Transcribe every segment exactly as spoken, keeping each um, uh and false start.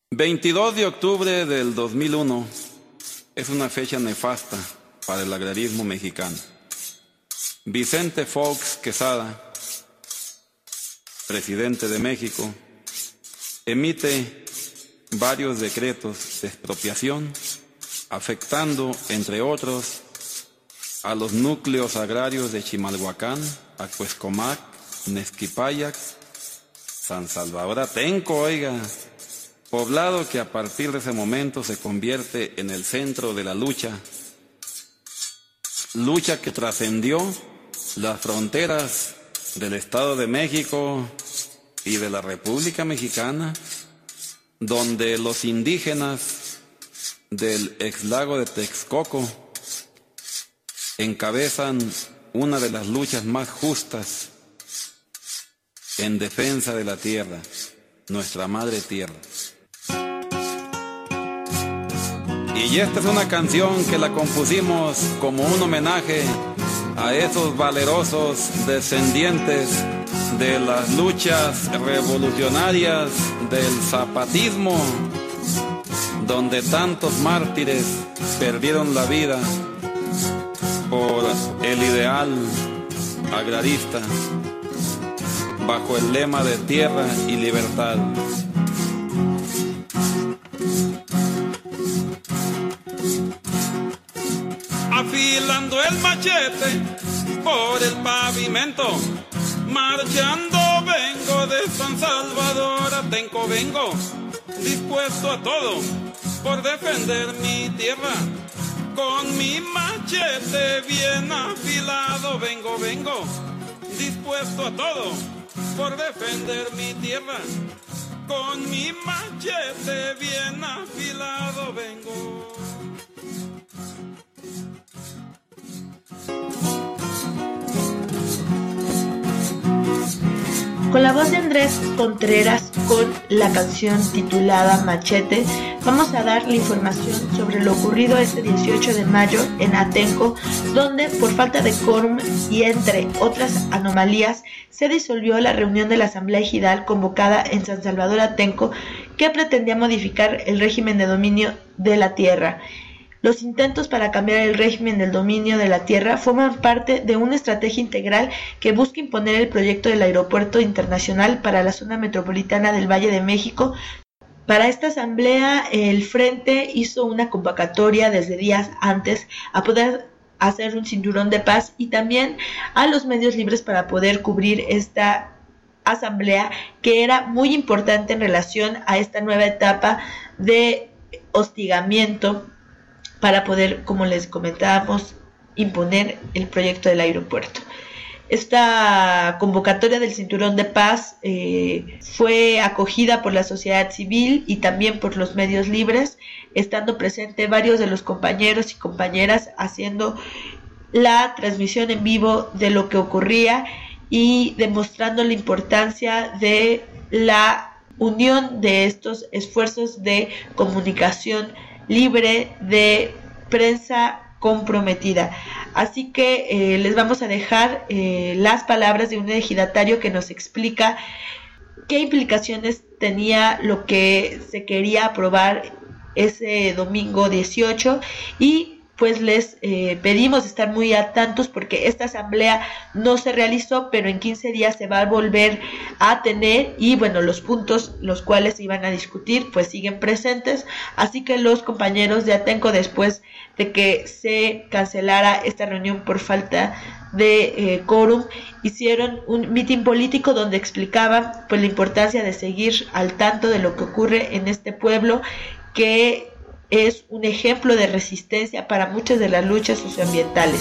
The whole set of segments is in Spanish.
veintidós de octubre del dos mil uno es una fecha nefasta para el agrarismo mexicano. Vicente Fox Quesada, presidente de México, emite varios decretos de expropiación, afectando, entre otros, a los núcleos agrarios de Chimalhuacán, Acuezcomac, Nezquipayac, San Salvador Atenco, oiga, poblado que a partir de ese momento se convierte en el centro de la lucha, lucha que trascendió las fronteras del Estado de México y de la República Mexicana, donde los indígenas del exlago de Texcoco encabezan una de las luchas más justas en defensa de la tierra, nuestra madre tierra. Y esta es una canción que la compusimos como un homenaje a esos valerosos descendientes de las luchas revolucionarias del zapatismo, donde tantos mártires perdieron la vida por el ideal agrarista, bajo el lema de tierra y libertad. Afilando el machete por el pavimento, marchando vengo de San Salvador Atenco, vengo dispuesto a todo por defender mi tierra. Con mi machete bien afilado vengo, vengo dispuesto a todo por defender mi tierra. Con mi machete bien afilado vengo. Con la voz de Andrés Contreras, con la canción titulada Machete, vamos a dar la información sobre lo ocurrido este dieciocho de mayo en Atenco, donde por falta de quórum y entre otras anomalías se disolvió la reunión de la Asamblea Ejidal convocada en San Salvador Atenco, que pretendía modificar el régimen de dominio de la tierra. Los intentos para cambiar el régimen del dominio de la tierra forman parte de una estrategia integral que busca imponer el proyecto del aeropuerto internacional para la zona metropolitana del Valle de México. Para esta asamblea, el Frente hizo una convocatoria desde días antes a poder hacer un cinturón de paz y también a los medios libres para poder cubrir esta asamblea, que era muy importante en relación a esta nueva etapa de hostigamiento para poder, como les comentábamos, imponer el proyecto del aeropuerto. Esta convocatoria del Cinturón de Paz eh, fue acogida por la sociedad civil y también por los medios libres, estando presentes varios de los compañeros y compañeras haciendo la transmisión en vivo de lo que ocurría y demostrando la importancia de la unión de estos esfuerzos de comunicación libre, de prensa comprometida. Así que eh, les vamos a dejar eh, las palabras de un ejidatario que nos explica qué implicaciones tenía lo que se quería aprobar ese domingo dieciocho y pues les eh, pedimos estar muy atentos porque esta asamblea no se realizó, pero en quince días se va a volver a tener y bueno, los puntos los cuales se iban a discutir pues siguen presentes, así que los compañeros de Atenco, después de que se cancelara esta reunión por falta de eh, quórum, hicieron un mitin político donde explicaban pues la importancia de seguir al tanto de lo que ocurre en este pueblo, que es un ejemplo de resistencia para muchas de las luchas socioambientales.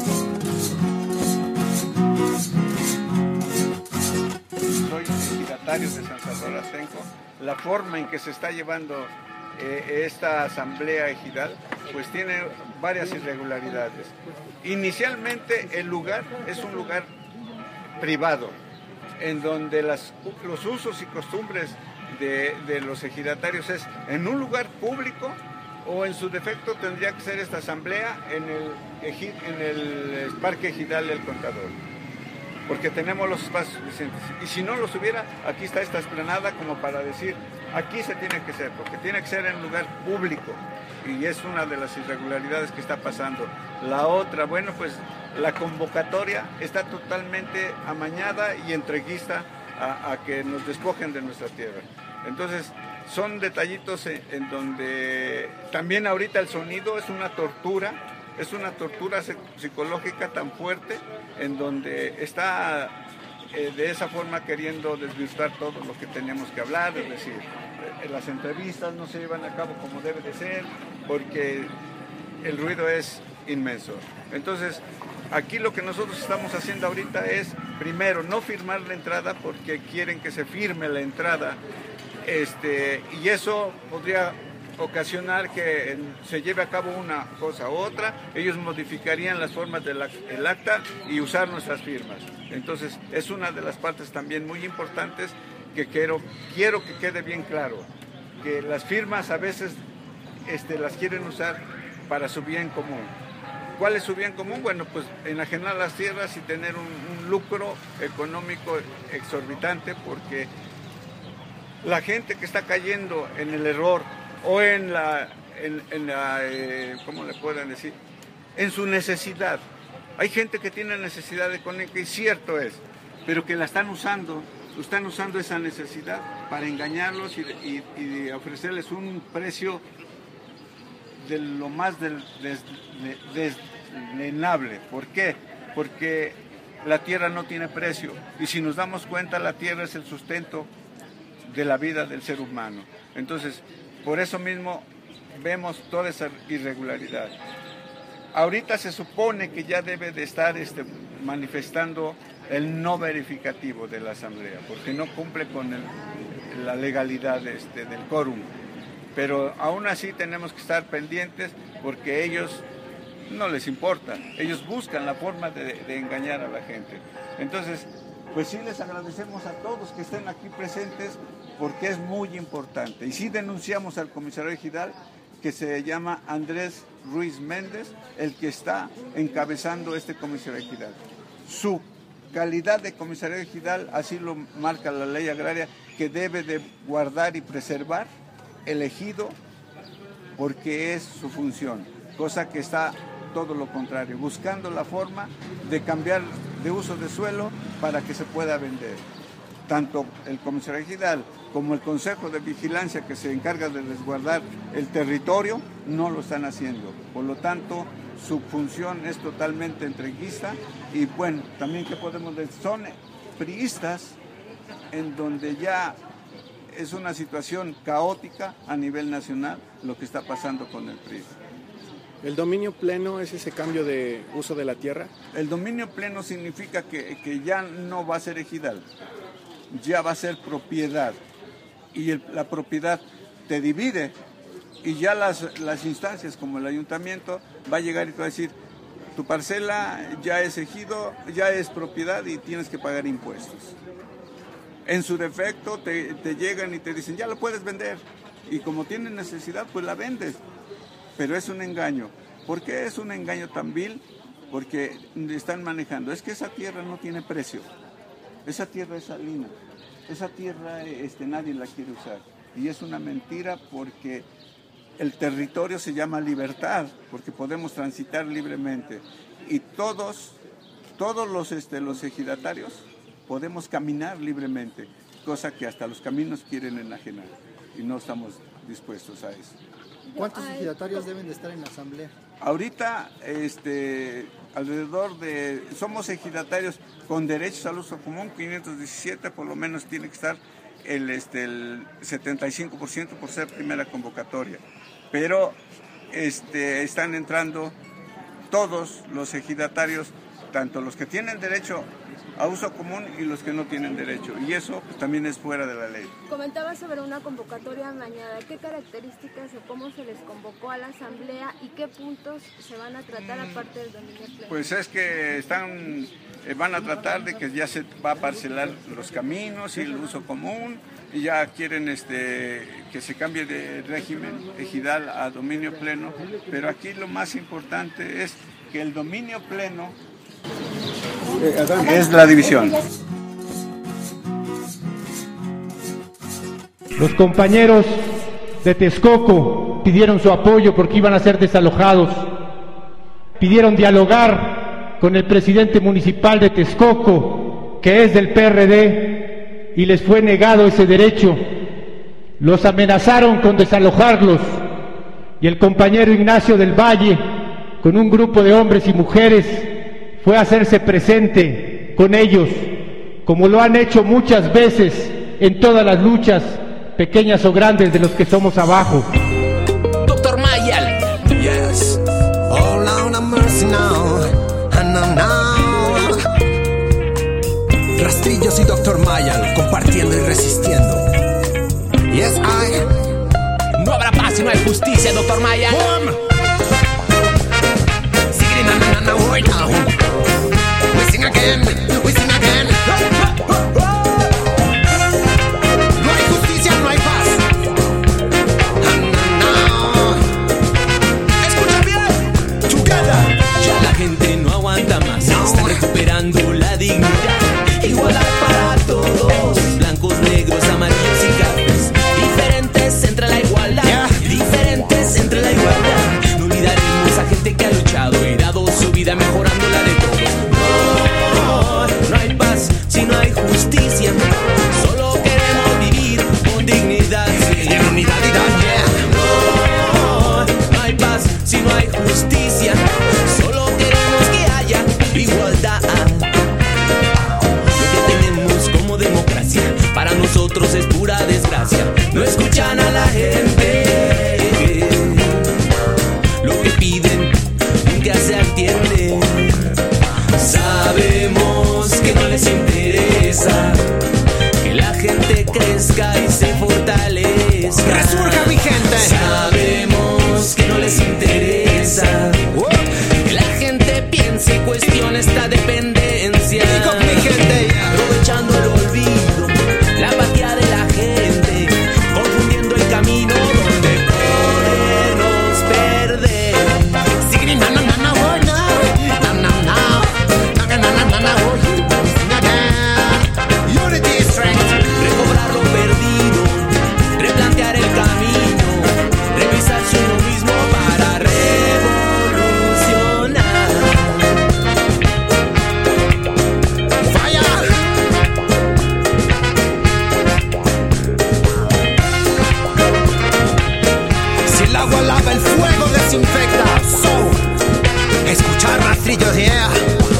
Soy ejidatario de San Salvador Atenco. La forma en que se está llevando eh, esta asamblea ejidal pues tiene varias irregularidades. Inicialmente el lugar es un lugar privado, en donde las, los usos y costumbres De, de los ejidatarios es en un lugar público o en su defecto tendría que ser esta asamblea en el, en el Parque Ejidal del Contador. porque tenemos los espacios suficientes. Y si no los hubiera, aquí está esta explanada como para decir, aquí se tiene que ser, porque tiene que ser en lugar público. Y es una de las irregularidades que está pasando. La otra, bueno, pues la convocatoria está totalmente amañada y entreguista a, a que nos despojen de nuestra tierra. Entonces, son detallitos en, en donde también ahorita el sonido es una tortura, es una tortura psicológica tan fuerte, en donde está eh, de esa forma queriendo desvirtuar todo lo que tenemos que hablar, es decir, eh, las entrevistas no se llevan a cabo como debe de ser, porque el ruido es inmenso. Entonces, aquí lo que nosotros estamos haciendo ahorita es, primero, no firmar la entrada porque quieren que se firme la entrada, este, y eso podría ocasionar que se lleve a cabo una cosa u otra. Ellos modificarían las formas del acta y usar nuestras firmas. Entonces, es una de las partes también muy importantes que quiero, quiero que quede bien claro, que las firmas a veces este, las quieren usar para su bien común. ¿Cuál es su bien común? Bueno, pues enajenar las tierras y tener un, un lucro económico exorbitante, porque la gente que está cayendo en el error o en la, en, en la eh, ¿cómo le pueden decir? En su necesidad. Hay gente que tiene necesidad económica y cierto es, pero que la están usando, están usando esa necesidad para engañarlos y, y, y ofrecerles un precio de lo más del, des, des, deslenable. ¿Por qué? Porque la tierra no tiene precio y si nos damos cuenta, la tierra es el sustento de la vida del ser humano. Entonces, por eso mismo vemos toda esa irregularidad. Ahorita se supone que ya debe de estar este, manifestando el no verificativo de la Asamblea, porque no cumple con el, la legalidad este, del quórum. Pero aún así tenemos que estar pendientes porque ellos no les importa, ellos buscan la forma de, de engañar a la gente. Entonces, pues sí les agradecemos a todos que estén aquí presentes porque es muy importante. Y sí denunciamos al comisario ejidal, que se llama Andrés Ruiz Méndez, el que está encabezando este comisario ejidal. Su calidad de comisario ejidal, así lo marca la ley agraria, que debe de guardar y preservar el ejido porque es su función, cosa que está todo lo contrario, buscando la forma de cambiar de uso de suelo para que se pueda vender. Tanto el comisario ejidal como el Consejo de Vigilancia, que se encarga de resguardar el territorio, no lo están haciendo. Por lo tanto, su función es totalmente entreguista y bueno, también que podemos decir, son priistas en donde ya es una situación caótica a nivel nacional lo que está pasando con el P R I. ¿El dominio pleno es ese cambio de uso de la tierra? El dominio pleno significa que, que ya no va a ser ejidal, ya va a ser propiedad. Y el, la propiedad te divide y ya las, las instancias como el ayuntamiento va a llegar y te va a decir, tu parcela ya es ejido, ya es propiedad y tienes que pagar impuestos. En su defecto te, te llegan y te dicen, ya lo puedes vender. Y como tienen necesidad, pues la vendes. Pero es un engaño. ¿Por qué es un engaño tan vil? Porque están manejando. Es que esa tierra no tiene precio. Esa tierra es salina. Esa tierra este, nadie la quiere usar. Y es una mentira porque el territorio se llama libertad, porque podemos transitar libremente. Y todos, todos los, este, los ejidatarios podemos caminar libremente, cosa que hasta los caminos quieren enajenar. Y no estamos dispuestos a eso. ¿Cuántos ejidatarios deben de estar en la asamblea? Ahorita, este, alrededor de, somos ejidatarios con derechos al uso común, quinientos diecisiete, por lo menos tiene que estar el, este, el setenta y cinco por ciento por ser primera convocatoria. Pero este, están entrando todos los ejidatarios, tanto los que tienen derecho a uso común y los que no tienen derecho, y eso pues, también es fuera de la ley. Comentaba sobre una convocatoria amañada. ¿Qué características o cómo se les convocó a la asamblea y qué puntos se van a tratar aparte del dominio pleno? Pues es que están, eh, van a tratar de que ya se va a parcelar los caminos y el uso común, y ya quieren este, que se cambie de régimen ejidal a dominio pleno, pero aquí lo más importante es que el dominio pleno es la división. Los compañeros de Texcoco pidieron su apoyo porque iban a ser desalojados. Pidieron dialogar con el presidente municipal de Texcoco, que es del P R D, y les fue negado ese derecho. Los amenazaron con desalojarlos, y el compañero Ignacio del Valle, con un grupo de hombres y mujeres, fue a hacerse presente con ellos, como lo han hecho muchas veces en todas las luchas, pequeñas o grandes, de los que somos abajo. Doctor Mayal. Yes. All on a mercy now. And now, now. Rastrillos y Doctor Mayal compartiendo y resistiendo. Yes, I. No habrá paz si no hay justicia, Doctor Mayal. Sigue na na na na right now. We sing again. We sing again. Recuperando la dignidad, igualdad para todos, blancos, negros, amarillos y cafés, diferentes entre la igualdad, yeah. diferentes entre la igualdad. No olvidaremos a gente que ha luchado y dado su vida mejorando la de todos. No, no hay paz si no hay justicia, solo queremos vivir con dignidad, sí. en unidad y yeah. No, no hay paz si no hay justicia, solo queremos que haya igualdad. Lo que tenemos como democracia para nosotros es pura desgracia. No escuchan a la gente, lo que piden nunca se atiende. Sabemos que no les interesa que la gente crezca y se fortalezca. Resurja mi gente. Sabemos que no les interesa que la gente piense y cuestione esta dependencia. Y con mi gente, aprovechando el olvido, la apatía de la gente, confundiendo el camino donde podemos perder. Sigue na na na na oh no, na na na na na na na na oh you. Unity strength. Recobrar lo perdido, replantear el camino, revisarse uno mismo para revolucionar. Si el agua lava, el fuego desinfecta. So, escuchar rastrillos, yeah.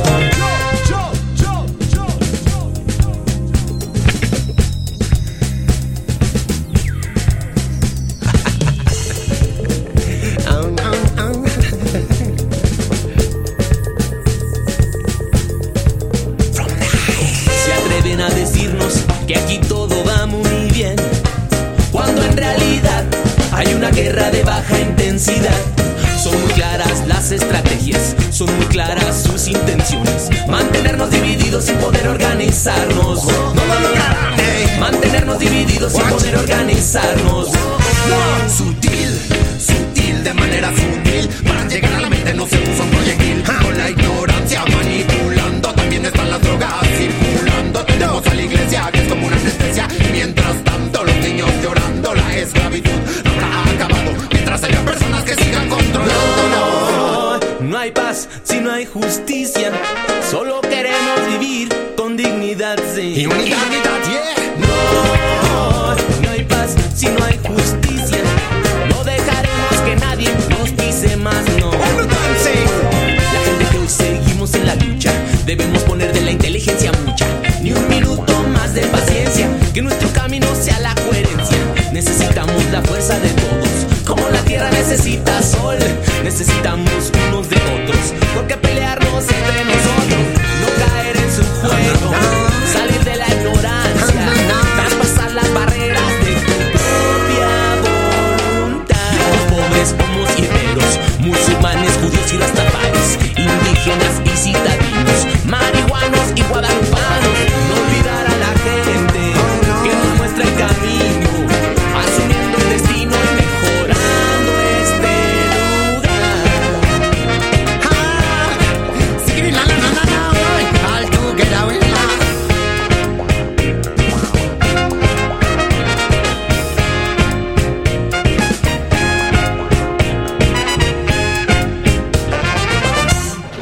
Se atreven a decirnos que aquí todo va muy bien, cuando en realidad hay una guerra de baja intensidad. Son muy claras las estrategias, son muy claras sus intenciones. Mantenernos divididos sin poder organizarnos. No lo lograrán, eh. Mantenernos divididos sin poder organizarnos. No. Sutil, sutil, de manera sutil. Para llegar a la mente no se usa un proyectil. Con la ignorancia manipulando, también están las drogas circulando. Tenemos a la iglesia que es como una anestesia. Mientras tanto los niños llorando, la esclavitud no habrá acabado. Mientras haya personas que sigan controlando. No, no hay paz si no hay justicia. Solo queremos vivir con dignidad, sí. Y unidad, unidad, yeah. No, no hay paz si no hay justicia. No dejaremos que nadie nos pise más, no. La gente que hoy seguimos en la lucha, debemos poner de la inteligencia mucha. Ni un minuto más de paciencia, que nuestro camino sea la coherencia. Necesitamos la fuerza de todos, como la tierra necesita sol. Necesitamos unos de otros, porque pelearnos entre nosotros, no caer en su juego, salir de la ignorancia.